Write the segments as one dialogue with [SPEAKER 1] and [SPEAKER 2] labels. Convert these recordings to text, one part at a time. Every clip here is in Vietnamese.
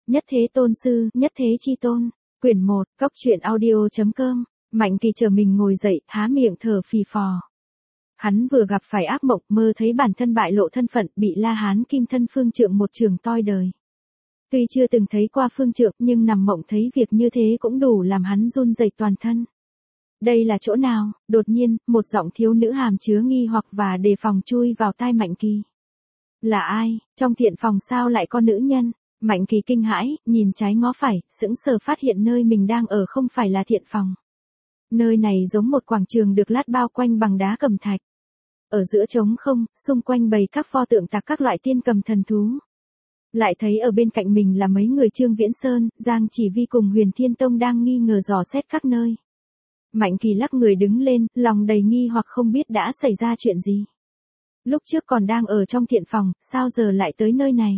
[SPEAKER 1] Nhất thế tôn sư, nhất thế chi tôn. Quyển 1, Cốc truyện audio.com. Mạnh Kỳ chờ mình ngồi dậy, há miệng thở phì phò. Hắn vừa gặp phải ác mộng, mơ thấy bản thân bại lộ thân phận, bị La Hán Kim Thân Phương Trượng một trường toi đời. Tuy chưa từng thấy qua Phương Trượng, nhưng nằm mộng thấy việc như thế cũng đủ làm hắn run rẩy toàn thân. Đây là chỗ nào? Đột nhiên, một giọng thiếu nữ hàm chứa nghi hoặc và đề phòng chui vào tai Mạnh Kỳ. Là ai? Trong thiện phòng sao lại có nữ nhân? Mạnh Kỳ kinh hãi, nhìn trái ngó phải, sững sờ phát hiện nơi mình đang ở không phải là thiện phòng. Nơi này giống một quảng trường được lát bao quanh bằng đá cẩm thạch. Ở giữa trống không, xung quanh bày các pho tượng tạc các loại tiên cầm thần thú. Lại thấy ở bên cạnh mình là mấy người Trương Viễn Sơn, Giang Chỉ Vi cùng Huyền Thiên Tông đang nghi ngờ dò xét các nơi. Mạnh Kỳ lắc người đứng lên, lòng đầy nghi hoặc không biết đã xảy ra chuyện gì. Lúc trước còn đang ở trong thiện phòng, sao giờ lại tới nơi này?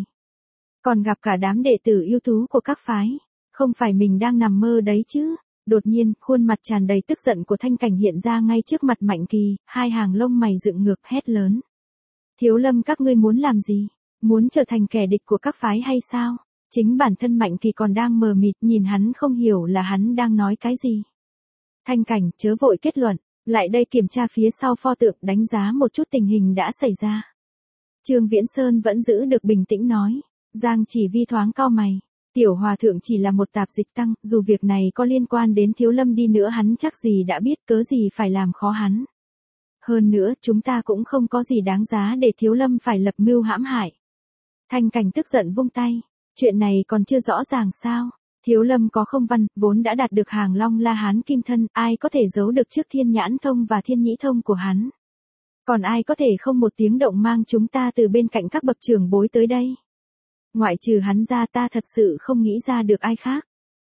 [SPEAKER 1] Còn gặp cả đám đệ tử ưu tú của các phái. Không phải mình đang nằm mơ đấy chứ? Đột nhiên, khuôn mặt tràn đầy tức giận của Thanh Cảnh hiện ra ngay trước mặt Mạnh Kỳ, hai hàng lông mày dựng ngược hét lớn. Thiếu Lâm các ngươi muốn làm gì? Muốn trở thành kẻ địch của các phái hay sao? Chính bản thân Mạnh Kỳ còn đang mờ mịt, nhìn hắn không hiểu là hắn đang nói cái gì. Thanh Cảnh chớ vội kết luận, lại đây kiểm tra phía sau pho tượng, đánh giá một chút tình hình đã xảy ra. Trương Viễn Sơn vẫn giữ được bình tĩnh nói. Giang Chỉ Vi thoáng cau mày. Tiểu hòa thượng chỉ là một tạp dịch tăng, dù việc này có liên quan đến Thiếu Lâm đi nữa hắn chắc gì đã biết, cớ gì phải làm khó hắn. Hơn nữa, chúng ta cũng không có gì đáng giá để Thiếu Lâm phải lập mưu hãm hại. Thanh Cảnh tức giận vung tay. Chuyện này còn chưa rõ ràng sao? Thiếu Lâm có không văn, vốn đã đạt được hàng long La Hán Kim Thân, ai có thể giấu được trước Thiên Nhãn Thông và Thiên Nhĩ Thông của hắn. Còn ai có thể không một tiếng động mang chúng ta từ bên cạnh các bậc trưởng bối tới đây? Ngoại trừ hắn ra ta thật sự không nghĩ ra được ai khác.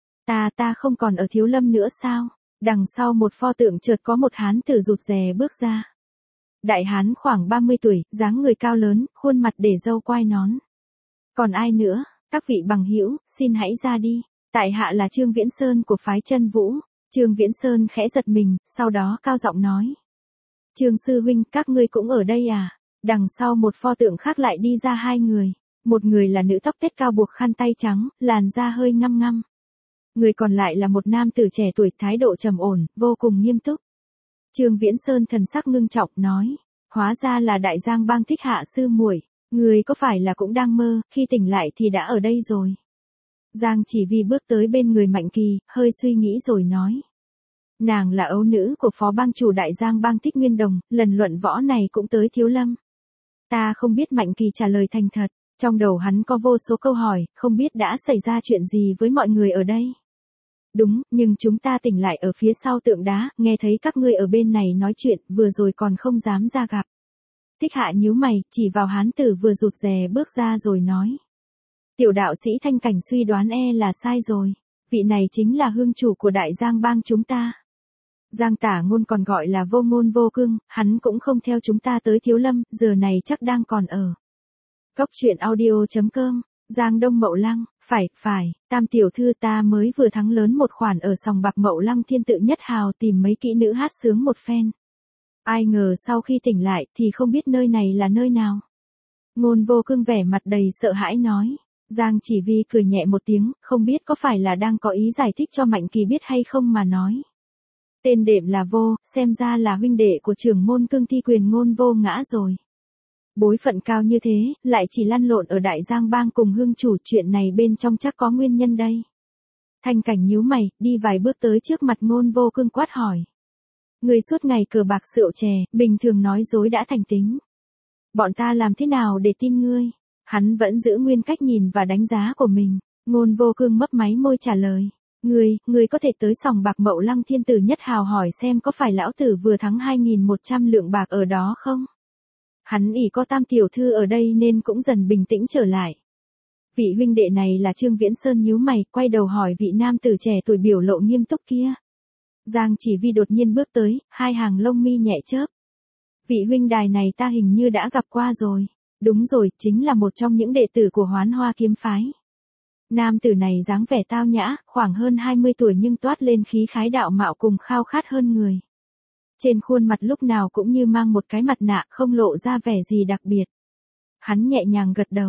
[SPEAKER 1] Ta không còn ở Thiếu Lâm nữa sao? Đằng sau một pho tượng chợt có một hán tử rụt rè bước ra. Đại hán khoảng 30 tuổi, dáng người cao lớn, khuôn mặt để râu quai nón. Còn ai nữa? Các vị bằng hữu, xin hãy ra đi. Tại hạ là Trương Viễn Sơn của phái Chân Vũ. Trương Viễn Sơn khẽ giật mình, sau đó cao giọng nói. Trương sư huynh, các ngươi cũng ở đây à? Đằng sau một pho tượng khác lại đi ra hai người. Một người là nữ tóc tết cao buộc khăn tay trắng, làn da hơi ngăm ngăm. Người còn lại là một nam tử trẻ tuổi, thái độ trầm ổn, vô cùng nghiêm túc. Trương Viễn Sơn thần sắc ngưng trọng nói. Hóa ra là Đại Giang Bang Thích Hạ sư muội. Người có phải là cũng đang mơ, khi tỉnh lại thì đã ở đây rồi. Giang Chỉ Vi bước tới bên người Mạnh Kỳ, hơi suy nghĩ rồi nói. Nàng là ấu nữ của phó bang chủ Đại Giang Bang Thích Nguyên Đồng, lần luận võ này cũng tới Thiếu Lâm. Ta không biết. Mạnh Kỳ trả lời thành thật, trong đầu hắn có vô số câu hỏi, không biết đã xảy ra chuyện gì với mọi người ở đây. Đúng, nhưng chúng ta tỉnh lại ở phía sau tượng đá, nghe thấy các ngươi ở bên này nói chuyện, vừa rồi còn không dám ra gặp. Thích Hạ nhíu mày, chỉ vào hán tử vừa rụt rè bước ra rồi nói. Tiểu đạo sĩ Thanh Cảnh suy đoán là sai rồi. Vị này chính là hương chủ của Đại Giang Bang chúng ta. Giang Tả Ngôn còn gọi là Vô Ngôn Vô Cương, hắn cũng không theo chúng ta tới Thiếu Lâm, giờ này chắc đang còn ở. Cốc truyện audio.com. Giang Đông Mậu Lăng. Phải, Tam tiểu thư, ta mới vừa thắng lớn một khoản ở sòng bạc Mậu Lăng Thiên Tự Nhất Hào, tìm mấy kỹ nữ hát sướng một phen. Ai ngờ sau khi tỉnh lại thì không biết nơi này là nơi nào. Ngôn Vô Cương vẻ mặt đầy sợ hãi nói. Giang Chỉ Vi cười nhẹ một tiếng, không biết có phải là đang có ý giải thích cho Mạnh Kỳ biết hay không mà nói. Tên đệm là Vô, xem ra là huynh đệ của trưởng môn Cương Thi Quyền Ngôn Vô Ngã rồi. Bối phận cao như thế, lại chỉ lăn lộn ở Đại Giang Bang cùng hương chủ, chuyện này bên trong chắc có nguyên nhân đây. Thanh Cảnh nhíu mày, đi vài bước tới trước mặt Ngôn Vô Cương quát hỏi. Người suốt ngày cờ bạc rượu chè, bình thường nói dối đã thành tính. Bọn ta làm thế nào để tin ngươi? Hắn vẫn giữ nguyên cách nhìn và đánh giá của mình. Ngôn Vô Cương mấp máy môi trả lời. Ngươi có thể tới sòng bạc Mậu Lăng Thiên Tử Nhất Hào hỏi xem có phải lão tử vừa thắng 2.100 lượng bạc ở đó không? Hắn ỷ có Tam tiểu thư ở đây nên cũng dần bình tĩnh trở lại. Vị huynh đệ này là Trương Viễn Sơn nhíu mày, quay đầu hỏi vị nam tử trẻ tuổi biểu lộ nghiêm túc kia. Giang Chỉ Vi đột nhiên bước tới, hai hàng lông mi nhẹ chớp. Vị huynh đài này ta hình như đã gặp qua rồi. Đúng rồi, chính là một trong những đệ tử của Hoán Hoa Kiếm Phái. Nam tử này dáng vẻ tao nhã, khoảng hơn 20 tuổi nhưng toát lên khí khái đạo mạo cùng khao khát hơn người. Trên khuôn mặt lúc nào cũng như mang một cái mặt nạ, không lộ ra vẻ gì đặc biệt. Hắn nhẹ nhàng gật đầu.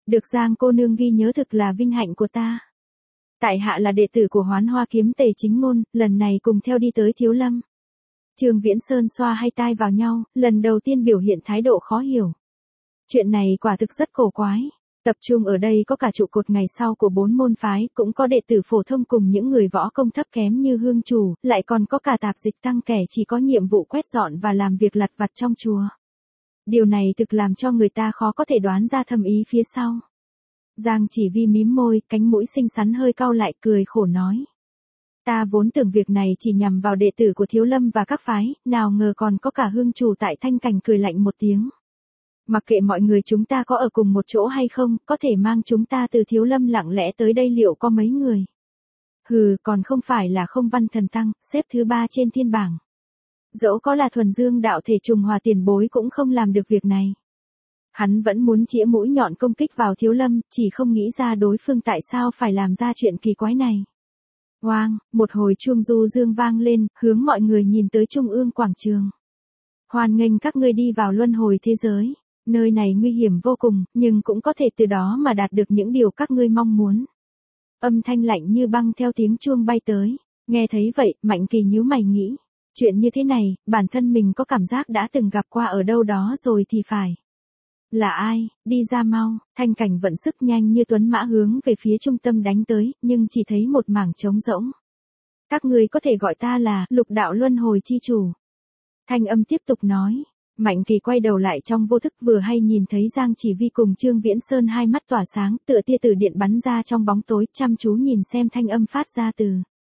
[SPEAKER 1] Được Giang cô nương ghi nhớ thực là vinh hạnh của ta. Tại hạ là đệ tử của Hoán Hoa kiếm Tề Chính Ngôn, lần này cùng theo đi tới Thiếu Lâm. Trương Viễn Sơn xoa hai tai vào nhau, lần đầu tiên biểu hiện thái độ khó hiểu. Chuyện này quả thực rất cổ quái. Tập trung ở đây có cả trụ cột ngày sau của 4 môn phái, cũng có đệ tử phổ thông cùng những người võ công thấp kém như hương chủ, lại còn có cả tạp dịch tăng kẻ chỉ có nhiệm vụ quét dọn và làm việc lặt vặt trong chùa. Điều này thực làm cho người ta khó có thể đoán ra thâm ý phía sau. Giang Chỉ Vi mím môi, cánh mũi xinh xắn hơi cau lại, cười khổ nói. Ta vốn tưởng việc này chỉ nhằm vào đệ tử của Thiếu Lâm và các phái, nào ngờ còn có cả hương chủ tại Thanh Cảnh. Cười lạnh một tiếng. Mặc kệ mọi người chúng ta có ở cùng một chỗ hay không, có thể mang chúng ta từ Thiếu Lâm lặng lẽ tới đây liệu có mấy người? Hừ, còn không phải là Không Văn Thần Tăng, xếp thứ 3 trên thiên bảng. Dẫu có là thuần dương đạo thể Trùng Hòa tiền bối cũng không làm được việc này. Hắn vẫn muốn chĩa mũi nhọn công kích vào Thiếu Lâm, chỉ không nghĩ ra đối phương tại sao phải làm ra chuyện kỳ quái này. Oang, một hồi chuông du dương vang lên, hướng mọi người nhìn tới trung ương quảng trường. Hoan nghênh các ngươi đi vào luân hồi thế giới. Nơi này nguy hiểm vô cùng, nhưng cũng có thể từ đó mà đạt được những điều các ngươi mong muốn. Âm thanh lạnh như băng theo tiếng chuông bay tới. Nghe thấy vậy, Mạnh Kỳ nhíu mày nghĩ. Chuyện như thế này, bản thân mình có cảm giác đã từng gặp qua ở đâu đó rồi thì phải. Là ai, đi ra mau. Thanh Cảnh vận sức nhanh như tuấn mã hướng về phía trung tâm đánh tới, nhưng chỉ thấy một mảng trống rỗng. Các ngươi có thể gọi ta là Lục Đạo Luân Hồi Chi Chủ. Thanh âm tiếp tục nói. Mạnh Kỳ quay đầu lại trong vô thức vừa hay nhìn thấy Giang Chỉ Vi cùng Trương Viễn Sơn hai mắt tỏa sáng, tựa tia từ điện bắn ra trong bóng tối, chăm chú nhìn xem thanh âm phát ra từ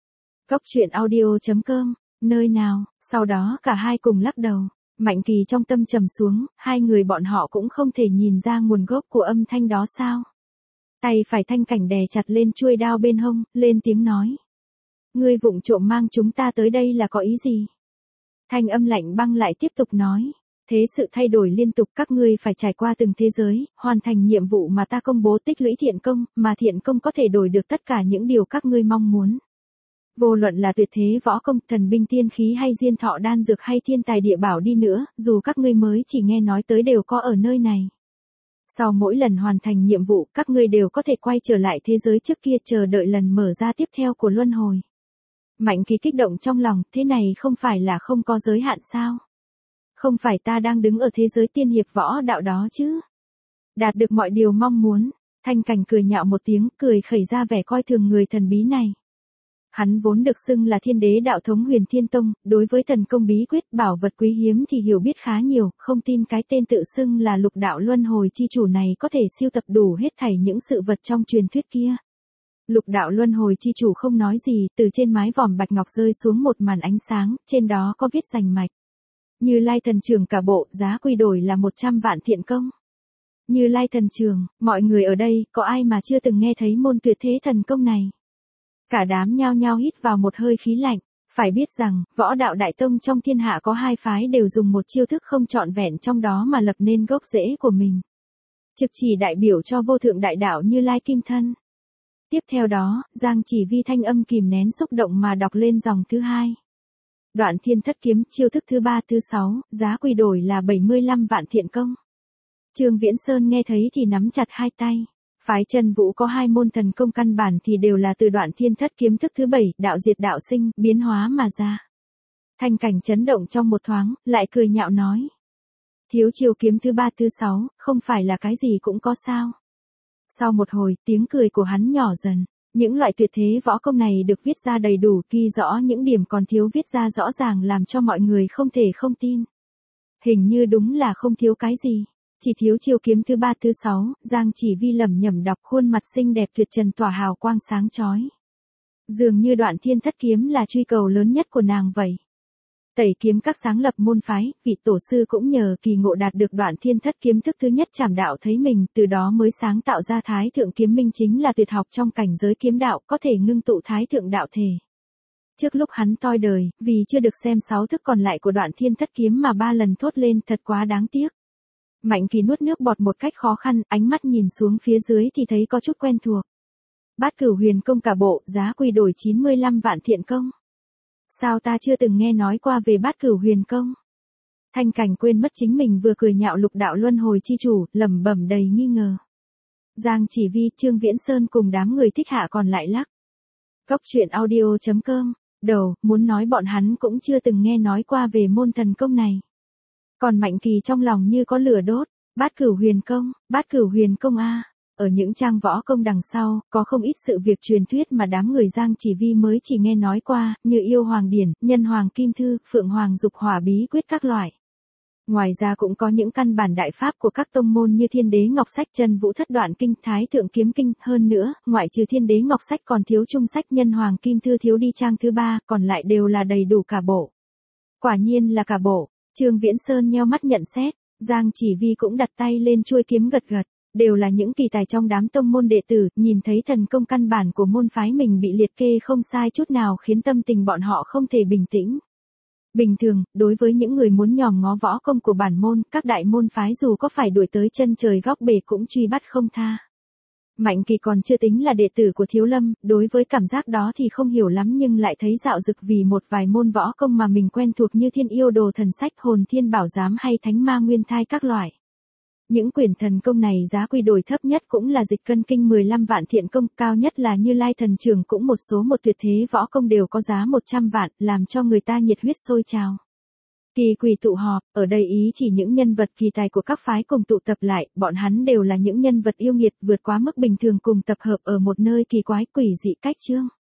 [SPEAKER 1] Goctruyện.audio.com, nơi nào, sau đó cả hai cùng lắc đầu. Mạnh Kỳ trong tâm trầm xuống, hai người bọn họ cũng không thể nhìn ra nguồn gốc của âm thanh đó sao. Tay phải Thanh Cảnh đè chặt lên chuôi đao bên hông, lên tiếng nói. Ngươi vụng trộm mang chúng ta tới đây là có ý gì? Thanh âm lạnh băng lại tiếp tục nói. Thế sự thay đổi liên tục, các ngươi phải trải qua từng thế giới, hoàn thành nhiệm vụ mà ta công bố, tích lũy thiện công, mà thiện công có thể đổi được tất cả những điều các ngươi mong muốn. Vô luận là tuyệt thế võ công, thần binh tiên khí hay diên thọ đan dược hay thiên tài địa bảo đi nữa, dù các ngươi mới chỉ nghe nói tới đều có ở nơi này. Sau mỗi lần hoàn thành nhiệm vụ, các ngươi đều có thể quay trở lại thế giới trước kia, chờ đợi lần mở ra tiếp theo của luân hồi. Mạnh Kỳ kích động trong lòng, thế này không phải là không có giới hạn sao? Không phải ta đang đứng ở thế giới tiên hiệp võ đạo đó chứ? Đạt được mọi điều mong muốn. Thanh Cảnh cười nhạo một tiếng, cười khẩy ra vẻ coi thường người thần bí này. Hắn vốn được xưng là Thiên Đế đạo thống Huyền Thiên Tông, đối với thần công bí quyết, bảo vật quý hiếm thì hiểu biết khá nhiều, không tin cái tên tự xưng là Lục Đạo Luân Hồi Chi Chủ này có thể sưu tập đủ hết thảy những sự vật trong truyền thuyết kia. Lục Đạo Luân Hồi Chi Chủ không nói gì, từ trên mái vòm bạch ngọc rơi xuống một màn ánh sáng, trên đó có viết rành mạch. Như Lai Thần Trường cả bộ, giá quy đổi là 100 vạn thiện công. Như Lai Thần Trường, mọi người ở đây, có ai mà chưa từng nghe thấy môn tuyệt thế thần công này? Cả đám nhao nhao hít vào một hơi khí lạnh, phải biết rằng, võ đạo đại tông trong thiên hạ có hai phái đều dùng một chiêu thức không trọn vẹn trong đó mà lập nên gốc rễ của mình. Trực chỉ đại biểu cho vô thượng đại đạo Như Lai Kim Thân. Tiếp theo đó, Giang Chỉ Vi thanh âm kìm nén xúc động mà đọc lên dòng thứ hai. Đoạn Thiên Thất Kiếm, chiêu thức thứ 3 thứ 6, giá quy đổi là 75 vạn thiện công. Trương Viễn Sơn nghe thấy thì nắm chặt hai tay. Phái Chân Vũ có hai môn thần công căn bản thì đều là từ Đoạn Thiên Thất Kiếm thức thứ 7, đạo diệt đạo sinh, biến hóa mà ra. Thanh Cảnh chấn động trong một thoáng, lại cười nhạo nói. Thiếu chiêu kiếm thứ 3 thứ 6, không phải là cái gì cũng có sao. Sau một hồi, tiếng cười của hắn nhỏ dần. Những loại tuyệt thế võ công này được viết ra đầy đủ, ghi rõ những điểm còn thiếu viết ra rõ ràng làm cho mọi người không thể không tin. Hình như đúng là không thiếu cái gì. Chỉ thiếu chiêu kiếm thứ 3 thứ 6, Giang Chỉ Vi lẩm nhẩm đọc, khuôn mặt xinh đẹp tuyệt trần tỏa hào quang sáng chói. Dường như Đoạn Thiên Thất Kiếm là truy cầu lớn nhất của nàng vậy. Tẩy Kiếm Các sáng lập môn phái, vị tổ sư cũng nhờ kỳ ngộ đạt được Đoạn Thiên Thất Kiếm thức thứ nhất trảm đạo thấy mình, từ đó mới sáng tạo ra Thái Thượng Kiếm Minh, chính là tuyệt học trong cảnh giới kiếm đạo, có thể ngưng tụ Thái Thượng đạo thể. Trước lúc hắn toi đời, vì chưa được xem 6 thức còn lại của Đoạn Thiên Thất Kiếm mà 3 lần thốt lên, thật quá đáng tiếc. Mạnh Kỳ nuốt nước bọt một cách khó khăn, ánh mắt nhìn xuống phía dưới thì thấy có chút quen thuộc. Bát Cửu Huyền Công cả bộ, giá quy đổi 95 vạn thiện công. Sao ta chưa từng nghe nói qua về Bát Cửu Huyền Công? Thanh Cảnh quên mất chính mình vừa cười nhạo Lục Đạo Luân Hồi Chi Chủ, lẩm bẩm đầy nghi ngờ. Giang Chỉ Vi, Trương Viễn Sơn cùng đám người thích hạ còn lại lắc. Cốc truyện audio.com, đầu, muốn nói bọn hắn cũng chưa từng nghe nói qua về môn thần công này. Còn Mạnh Kỳ trong lòng như có lửa đốt, Bát Cửu Huyền công a. Ở những trang võ công đằng sau, có không ít sự việc truyền thuyết mà đám người Giang Chỉ Vi mới chỉ nghe nói qua, như Yêu Hoàng Điển, Nhân Hoàng Kim Thư, Phượng Hoàng Dục Hỏa Bí Quyết các loại. Ngoài ra cũng có những căn bản đại pháp của các tông môn như Thiên Đế Ngọc Sách, Chân Vũ Thất Đoạn Kinh, Thái Thượng Kiếm Kinh, hơn nữa, ngoại trừ Thiên Đế Ngọc Sách còn thiếu Trung Sách, Nhân Hoàng Kim Thư thiếu đi trang thứ 3, còn lại đều là đầy đủ cả bộ. Quả nhiên là cả bộ. Trương Viễn Sơn nheo mắt nhận xét, Giang Chỉ Vi cũng đặt tay lên chuôi kiếm gật gật, đều là những kỳ tài trong đám tông môn đệ tử, nhìn thấy thần công căn bản của môn phái mình bị liệt kê không sai chút nào khiến tâm tình bọn họ không thể bình tĩnh. Bình thường, đối với những người muốn nhòm ngó võ công của bản môn, các đại môn phái dù có phải đuổi tới chân trời góc bể cũng truy bắt không tha. Mạnh Kỳ còn chưa tính là đệ tử của Thiếu Lâm, đối với cảm giác đó thì không hiểu lắm nhưng lại thấy dạo dực vì một vài môn võ công mà mình quen thuộc như Thiên Yêu Đồ Thần Sách, Hồn Thiên Bảo Giám hay Thánh Ma Nguyên Thai các loại. Những quyển thần công này giá quy đổi thấp nhất cũng là Dịch Cân Kinh 15 vạn, Thiện Công cao nhất là Như Lai Thần Trưởng, cũng một số một tuyệt thế võ công đều có giá 100 vạn, làm cho người ta nhiệt huyết sôi trào. Kỳ quỷ tụ họp, ở đây ý chỉ những nhân vật kỳ tài của các phái cùng tụ tập lại, bọn hắn đều là những nhân vật yêu nghiệt vượt quá mức bình thường cùng tập hợp ở một nơi kỳ quái quỷ dị cách chương.